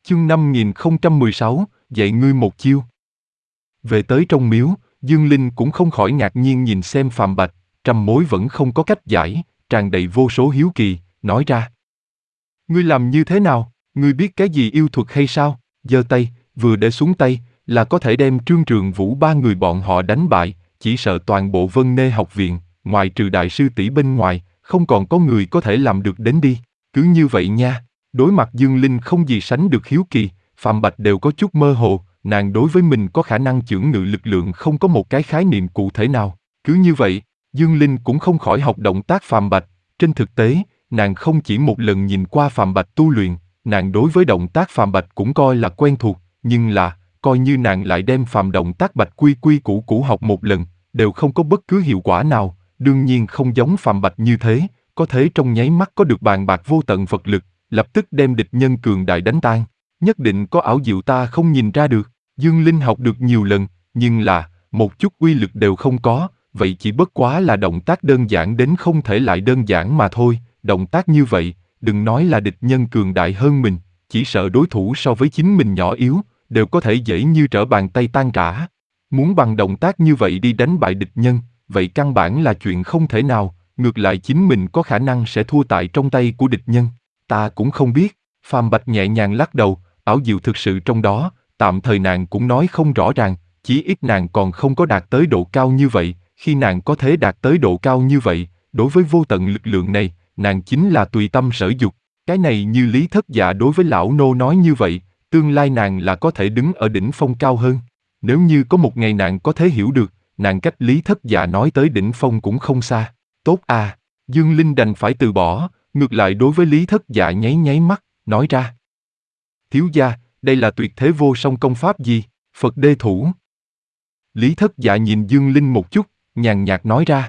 Chương 5016, dạy ngươi một chiêu. Về tới trong miếu, Dương Linh cũng không khỏi ngạc nhiên nhìn xem Phàm Bạch, trăm mối vẫn không có cách giải, tràn đầy vô số hiếu kỳ, nói ra. Ngươi làm như thế nào? Ngươi biết cái gì yêu thuật hay sao? Giơ tay, vừa để xuống tay, là có thể đem Trương Trường Vũ ba người bọn họ đánh bại, chỉ sợ toàn bộ Vân Nê học viện, ngoài trừ đại sư tỷ bên ngoài, không còn có người có thể làm được đến đi. Cứ như vậy nha. Đối mặt Dương Linh không gì sánh được hiếu kỳ, Phạm Bạch đều có chút mơ hồ, nàng đối với mình có khả năng chưởng ngự lực lượng không có một cái khái niệm cụ thể nào. Cứ như vậy, Dương Linh cũng không khỏi học động tác Phạm Bạch. Trên thực tế, nàng không chỉ một lần nhìn qua Phạm Bạch tu luyện, nàng đối với động tác Phạm Bạch cũng coi là quen thuộc, nhưng là, coi như nàng lại đem Phạm động tác Bạch quy quy củ củ học một lần, đều không có bất cứ hiệu quả nào, đương nhiên không giống Phạm Bạch như thế, có thể trong nháy mắt có được bàn bạc vô tận Phật lực, lập tức đem địch nhân cường đại đánh tan. Nhất định có ảo diệu ta không nhìn ra được. Dương Linh học được nhiều lần, nhưng là, một chút uy lực đều không có, vậy chỉ bất quá là động tác đơn giản đến không thể lại đơn giản mà thôi. Động tác như vậy, đừng nói là địch nhân cường đại hơn mình, chỉ sợ đối thủ so với chính mình nhỏ yếu, đều có thể dễ như trở bàn tay tan rã. Muốn bằng động tác như vậy đi đánh bại địch nhân, vậy căn bản là chuyện không thể nào, ngược lại chính mình có khả năng sẽ thua tại trong tay của địch nhân. Ta cũng không biết, Phàm Bạch nhẹ nhàng lắc đầu, ảo diệu thực sự trong đó, tạm thời nàng cũng nói không rõ ràng, chí ít nàng còn không có đạt tới độ cao như vậy, khi nàng có thể đạt tới độ cao như vậy, đối với vô tận lực lượng này, nàng chính là tùy tâm sở dục. Cái này như Lý Thất Dạ đối với lão nô nói như vậy, tương lai nàng là có thể đứng ở đỉnh phong cao hơn. Nếu như có một ngày nàng có thể hiểu được, nàng cách Lý Thất Dạ nói tới đỉnh phong cũng không xa. Tốt à, Dương Linh đành phải từ bỏ, ngược lại đối với Lý Thất Dạ nháy nháy mắt, nói ra. Thiếu gia, đây là tuyệt thế vô song công pháp gì? Phật đê thủ. Lý Thất Dạ nhìn Dương Linh một chút, nhàn nhạt nói ra.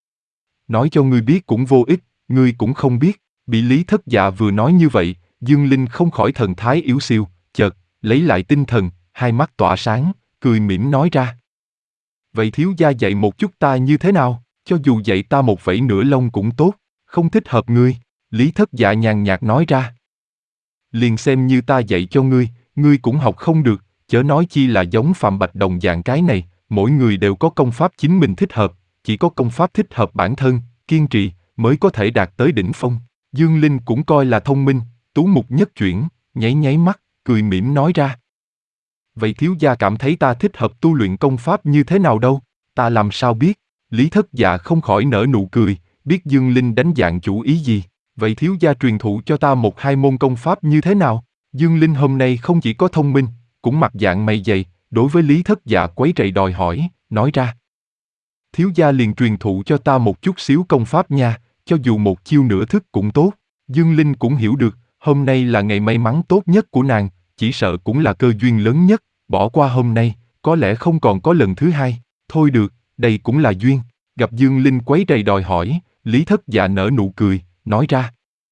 Nói cho ngươi biết cũng vô ích, ngươi cũng không biết. Bị Lý Thất Dạ vừa nói như vậy, Dương Linh không khỏi thần thái yếu xiu, chợt, lấy lại tinh thần, hai mắt tỏa sáng, cười mỉm nói ra. Vậy thiếu gia dạy một chút ta như thế nào? Cho dù dạy ta một vẩy nửa lông cũng tốt, không thích hợp ngươi. Lý Thất Dạ nhàn nhạt nói ra. Liền xem như ta dạy cho ngươi, ngươi cũng học không được, chớ nói chi là giống Phạm Bạch đồng dạng cái này, mỗi người đều có công pháp chính mình thích hợp, chỉ có công pháp thích hợp bản thân, kiên trì, mới có thể đạt tới đỉnh phong. Dương Linh cũng coi là thông minh, tú mục nhất chuyển, nháy nháy mắt, cười mỉm nói ra. Vậy thiếu gia cảm thấy ta thích hợp tu luyện công pháp như thế nào đâu, ta làm sao biết? Lý Thất Dạ không khỏi nở nụ cười, biết Dương Linh đánh dạng chủ ý gì. Vậy thiếu gia truyền thụ cho ta một hai môn công pháp như thế nào? Dương Linh hôm nay không chỉ có thông minh, cũng mặt dạng mày dày, đối với Lý Thất Dạ quấy rầy đòi hỏi, nói ra. Thiếu gia liền truyền thụ cho ta một chút xíu công pháp nha, cho dù một chiêu nửa thức cũng tốt. Dương Linh cũng hiểu được, hôm nay là ngày may mắn tốt nhất của nàng, chỉ sợ cũng là cơ duyên lớn nhất, bỏ qua hôm nay, có lẽ không còn có lần thứ hai. Thôi được, đây cũng là duyên. Gặp Dương Linh quấy rầy đòi hỏi, Lý Thất Dạ nở nụ cười, nói ra.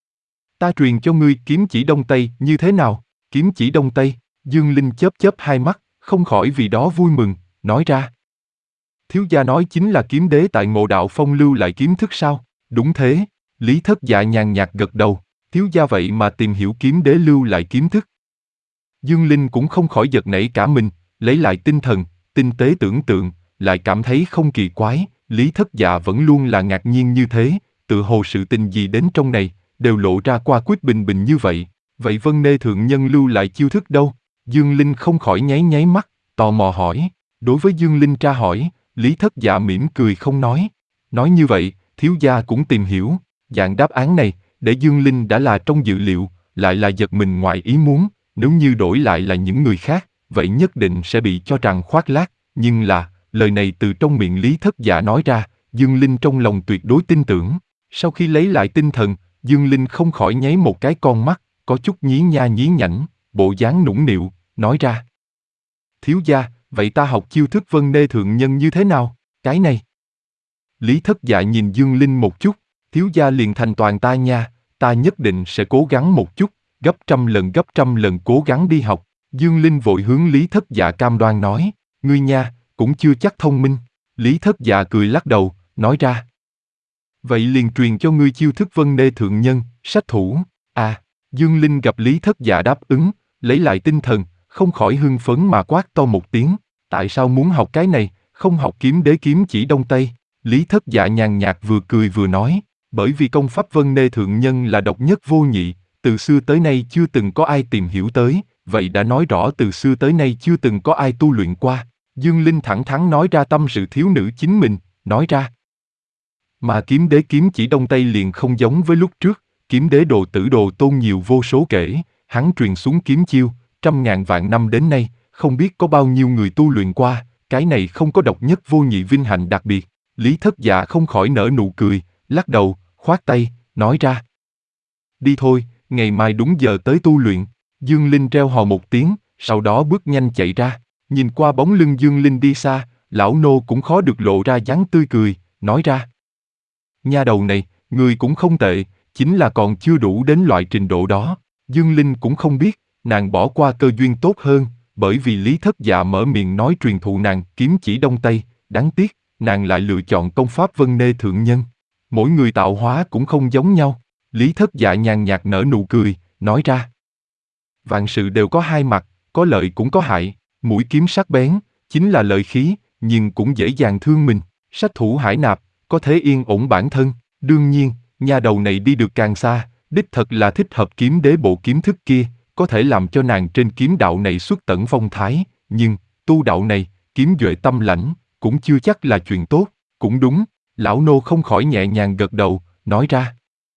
Ta truyền cho ngươi kiếm chỉ đông tây như thế nào? Kiếm chỉ đông tây, Dương Linh chớp chớp hai mắt, không khỏi vì đó vui mừng, nói ra. Thiếu gia nói chính là kiếm đế tại Ngộ Đạo Phong lưu lại kiếm thức sao? Đúng thế, Lý Thất Dạ nhàn nhạt gật đầu, thiếu gia vậy mà tìm hiểu kiếm đế lưu lại kiếm thức. Dương Linh cũng không khỏi giật nảy cả mình, lấy lại tinh thần, tinh tế tưởng tượng, lại cảm thấy không kỳ quái, Lý Thất Dạ vẫn luôn là ngạc nhiên như thế, tự hồ sự tình gì đến trong này, đều lộ ra qua quyết bình bình như vậy. Vậy Vân Nê thượng nhân lưu lại chiêu thức đâu? Dương Linh không khỏi nháy nháy mắt, tò mò hỏi. Đối với Dương Linh tra hỏi, Lý Thất Dạ mỉm cười không nói. Nói như vậy, thiếu gia cũng tìm hiểu. Dạng đáp án này, để Dương Linh đã là trong dự liệu, lại là giật mình ngoài ý muốn. Nếu như đổi lại là những người khác, vậy nhất định sẽ bị cho rằng khoác lác. Nhưng là, lời này từ trong miệng Lý Thất Dạ nói ra, Dương Linh trong lòng tuyệt đối tin tưởng. Sau khi lấy lại tinh thần, Dương Linh không khỏi nháy một cái con mắt, có chút nhí nha nhí nhảnh, bộ dáng nũng nịu, nói ra. Thiếu gia, vậy ta học chiêu thức Vân Nê thượng nhân như thế nào? Cái này. Lý Thất Dạ nhìn Dương Linh một chút, thiếu gia liền thành toàn ta nha, ta nhất định sẽ cố gắng một chút, gấp trăm lần cố gắng đi học. Dương Linh vội hướng Lý Thất Dạ cam đoan nói, ngươi nha, cũng chưa chắc thông minh. Lý Thất Dạ cười lắc đầu, nói ra. Vậy liền truyền cho ngươi chiêu thức Vân Nê thượng nhân, sách thủ. À, Dương Linh gặp Lý Thất Dạ đáp ứng, lấy lại tinh thần, không khỏi hưng phấn mà quát to một tiếng, tại sao muốn học cái này, không học kiếm đế kiếm chỉ đông tây? Lý Thất Dạ nhàn nhạt vừa cười vừa nói, bởi vì công pháp Vân Nê Thượng Nhân là độc nhất vô nhị, từ xưa tới nay chưa từng có ai tìm hiểu tới, vậy đã nói rõ từ xưa tới nay chưa từng có ai tu luyện qua. Dương Linh thẳng thắn nói ra tâm sự thiếu nữ chính mình, nói ra. Mà kiếm đế kiếm chỉ đông tây liền không giống với lúc trước, kiếm đế đồ tử đồ tôn nhiều vô số kể, hắn truyền xuống kiếm chiêu, trăm ngàn vạn năm đến nay, không biết có bao nhiêu người tu luyện qua, cái này không có độc nhất vô nhị vinh hạnh đặc biệt. Lý Thất Dạ không khỏi nở nụ cười, lắc đầu, khoát tay, nói ra. Đi thôi, ngày mai đúng giờ tới tu luyện. Dương Linh reo hò một tiếng, sau đó bước nhanh chạy ra. Nhìn qua bóng lưng Dương Linh đi xa, lão nô cũng khó được lộ ra dáng tươi cười, nói ra. Nha đầu này, người cũng không tệ, chính là còn chưa đủ đến loại trình độ đó. Dương Linh cũng không biết, nàng bỏ qua cơ duyên tốt hơn, bởi vì Lý Thất Dạ mở miệng nói truyền thụ nàng kiếm chỉ đông tây, đáng tiếc, nàng lại lựa chọn công pháp Vân Nê Thượng Nhân. Mỗi người tạo hóa cũng không giống nhau. Lý Thất Dạ nhàn nhạt nở nụ cười, nói ra. Vạn sự đều có hai mặt, có lợi cũng có hại, mũi kiếm sắc bén, chính là lợi khí, nhưng cũng dễ dàng thương mình. Sát thủ hải nạp, có thể yên ổn bản thân. Đương nhiên, nha đầu này đi được càng xa, đích thật là thích hợp kiếm đế bộ kiếm thức kia, có thể làm cho nàng trên kiếm đạo này xuất tận phong thái, nhưng, tu đạo này, kiếm duệ tâm lãnh, cũng chưa chắc là chuyện tốt. Cũng đúng, lão nô không khỏi nhẹ nhàng gật đầu, nói ra.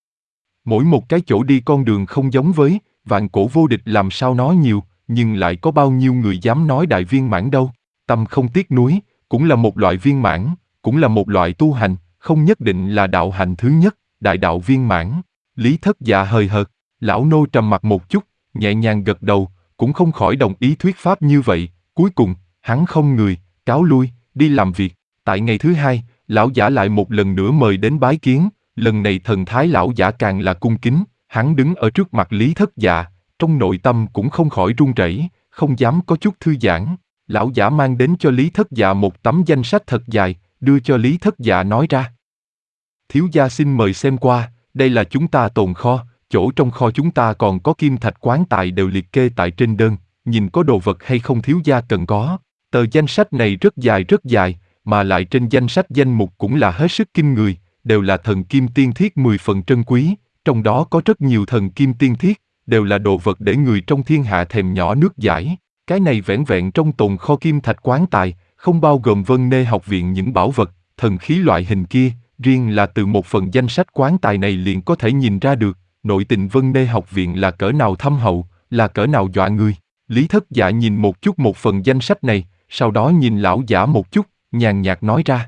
Mỗi một cái chỗ đi con đường không giống với, vạn cổ vô địch làm sao nói nhiều, nhưng lại có bao nhiêu người dám nói đại viên mãn đâu. Tâm không tiếc nuối, cũng là một loại viên mãn, cũng là một loại tu hành, không nhất định là đạo hành thứ nhất, đại đạo viên mãn. Lý Thất Dạ hời hợt, lão nô trầm mặt một chút, nhẹ nhàng gật đầu, cũng không khỏi đồng ý thuyết pháp như vậy. Cuối cùng, hắn không người, cáo lui, đi làm việc. Tại ngày thứ hai, lão giả lại một lần nữa mời đến bái kiến, lần này thần thái lão giả càng là cung kính, hắn đứng ở trước mặt Lý Thất Dạ, trong nội tâm cũng không khỏi run rẩy, không dám có chút thư giãn. Lão giả mang đến cho Lý Thất Dạ một tấm danh sách thật dài, đưa cho Lý Thất Dạ nói ra. Thiếu gia xin mời xem qua, đây là chúng ta tồn kho, chỗ trong kho chúng ta còn có kim thạch quán tài đều liệt kê tại trên đơn, nhìn có đồ vật hay không thiếu gia cần có. Tờ danh sách này rất dài, mà lại trên danh sách danh mục cũng là hết sức kinh người, đều là thần kim tiên thiết 10 phần trân quý, trong đó có rất nhiều thần kim tiên thiết, đều là đồ vật để người trong thiên hạ thèm nhỏ nước dãi. Cái này vẻn vẹn trong tồn kho kim thạch quán tài, không bao gồm Vân Nê học viện những bảo vật, thần khí loại hình kia, riêng là từ một phần danh sách quán tài này liền có thể nhìn ra được, nội tình Vân Nê học viện là cỡ nào thâm hậu, là cỡ nào dọa người. Lý Thất Dạ nhìn một chút một phần danh sách này, sau đó nhìn lão giả một chút, nhàn nhạt nói ra.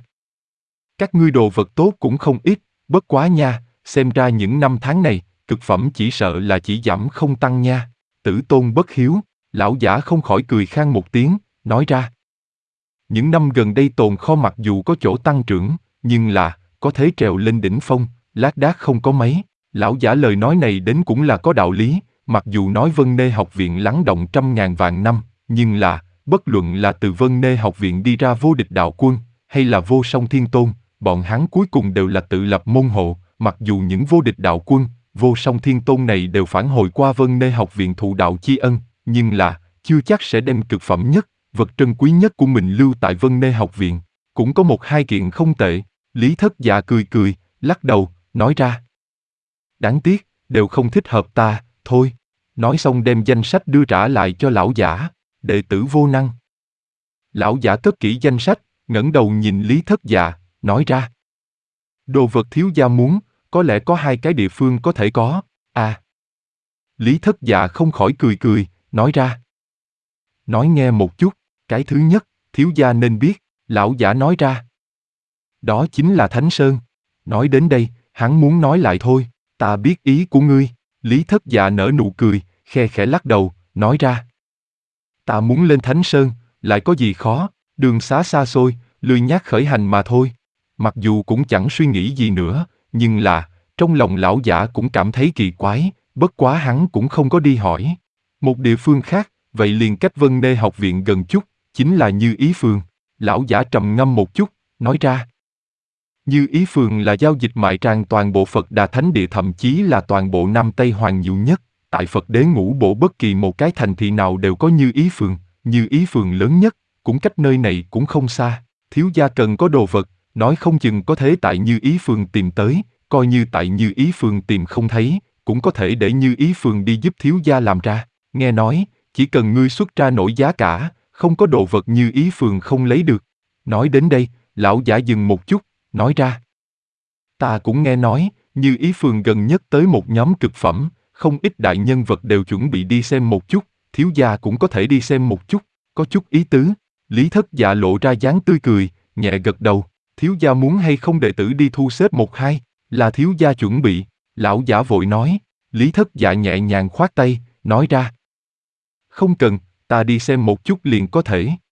Các ngươi đồ vật tốt cũng không ít, bất quá nha, xem ra những năm tháng này, cực phẩm chỉ sợ là chỉ giảm không tăng nha. Tử tôn bất hiếu, lão giả không khỏi cười khan một tiếng, nói ra. Những năm gần đây tồn kho mặc dù có chỗ tăng trưởng, nhưng là, có thể trèo lên đỉnh phong, lác đác không có mấy. Lão giả lời nói này đến cũng là có đạo lý, mặc dù nói Vân Nê học viện lắng động trăm ngàn vạn năm, nhưng là, bất luận là từ Vân Nê học viện đi ra vô địch đạo quân, hay là vô song thiên tôn, bọn hắn cuối cùng đều là tự lập môn hộ, mặc dù những vô địch đạo quân, vô song thiên tôn này đều phản hồi qua Vân Nê học viện thụ đạo chi ân, nhưng là, chưa chắc sẽ đem cực phẩm nhất, vật trân quý nhất của mình lưu tại Vân Nê học viện. Cũng có một hai kiện không tệ. Lý Thất Dạ cười, lắc đầu, nói ra. Đáng tiếc, đều không thích hợp ta, thôi. Nói xong đem danh sách đưa trả lại cho lão giả, đệ tử vô năng. Lão giả cất kỹ danh sách, ngẩng đầu nhìn Lý Thất Dạ, nói ra. Đồ vật thiếu gia muốn, có lẽ có hai cái địa phương có thể có, à. Lý Thất Dạ không khỏi cười, nói ra. Nói nghe một chút, cái thứ nhất, thiếu gia nên biết, lão giả nói ra. Đó chính là Thánh Sơn. Nói đến đây, hắn muốn nói lại thôi, ta biết ý của ngươi. Lý Thất Dạ nở nụ cười, khe khẽ lắc đầu, nói ra. Ta muốn lên Thánh Sơn, lại có gì khó, đường xá xa xôi, lười nhác khởi hành mà thôi. Mặc dù cũng chẳng suy nghĩ gì nữa, nhưng là, trong lòng lão giả cũng cảm thấy kỳ quái, bất quá hắn cũng không có đi hỏi. Một địa phương khác, vậy liền cách Vân Nê học viện gần chút, chính là Như Ý Phường. Lão giả trầm ngâm một chút, nói ra. Như Ý Phường là giao dịch mại tràng toàn bộ Phật Đà Thánh Địa, thậm chí là toàn bộ Nam Tây Hoàng nhiều nhất, Tại Phật đế ngũ bộ bất kỳ một cái thành thị nào đều có Như Ý phường lớn nhất, cũng cách nơi này cũng không xa. Thiếu gia cần có đồ vật, nói không chừng có thể tại Như Ý phường tìm tới, coi như tại Như Ý phường tìm không thấy, cũng có thể để Như Ý phường đi giúp thiếu gia làm ra. Nghe nói, chỉ cần ngươi xuất ra nổi giá cả, không có đồ vật Như Ý phường không lấy được. Nói đến đây, lão giả dừng một chút, nói ra. Ta cũng nghe nói, Như Ý phường gần nhất tới một nhóm cực phẩm, không ít đại nhân vật đều chuẩn bị đi xem một chút, thiếu gia cũng có thể đi xem một chút, có chút ý tứ. Lý Thất Dạ lộ ra dáng tươi cười, nhẹ gật đầu, thiếu gia muốn hay không đệ tử đi thu xếp một hai, là thiếu gia chuẩn bị, lão giả vội nói. Lý Thất Dạ nhẹ nhàng khoát tay, nói ra. Không cần, ta đi xem một chút liền có thể.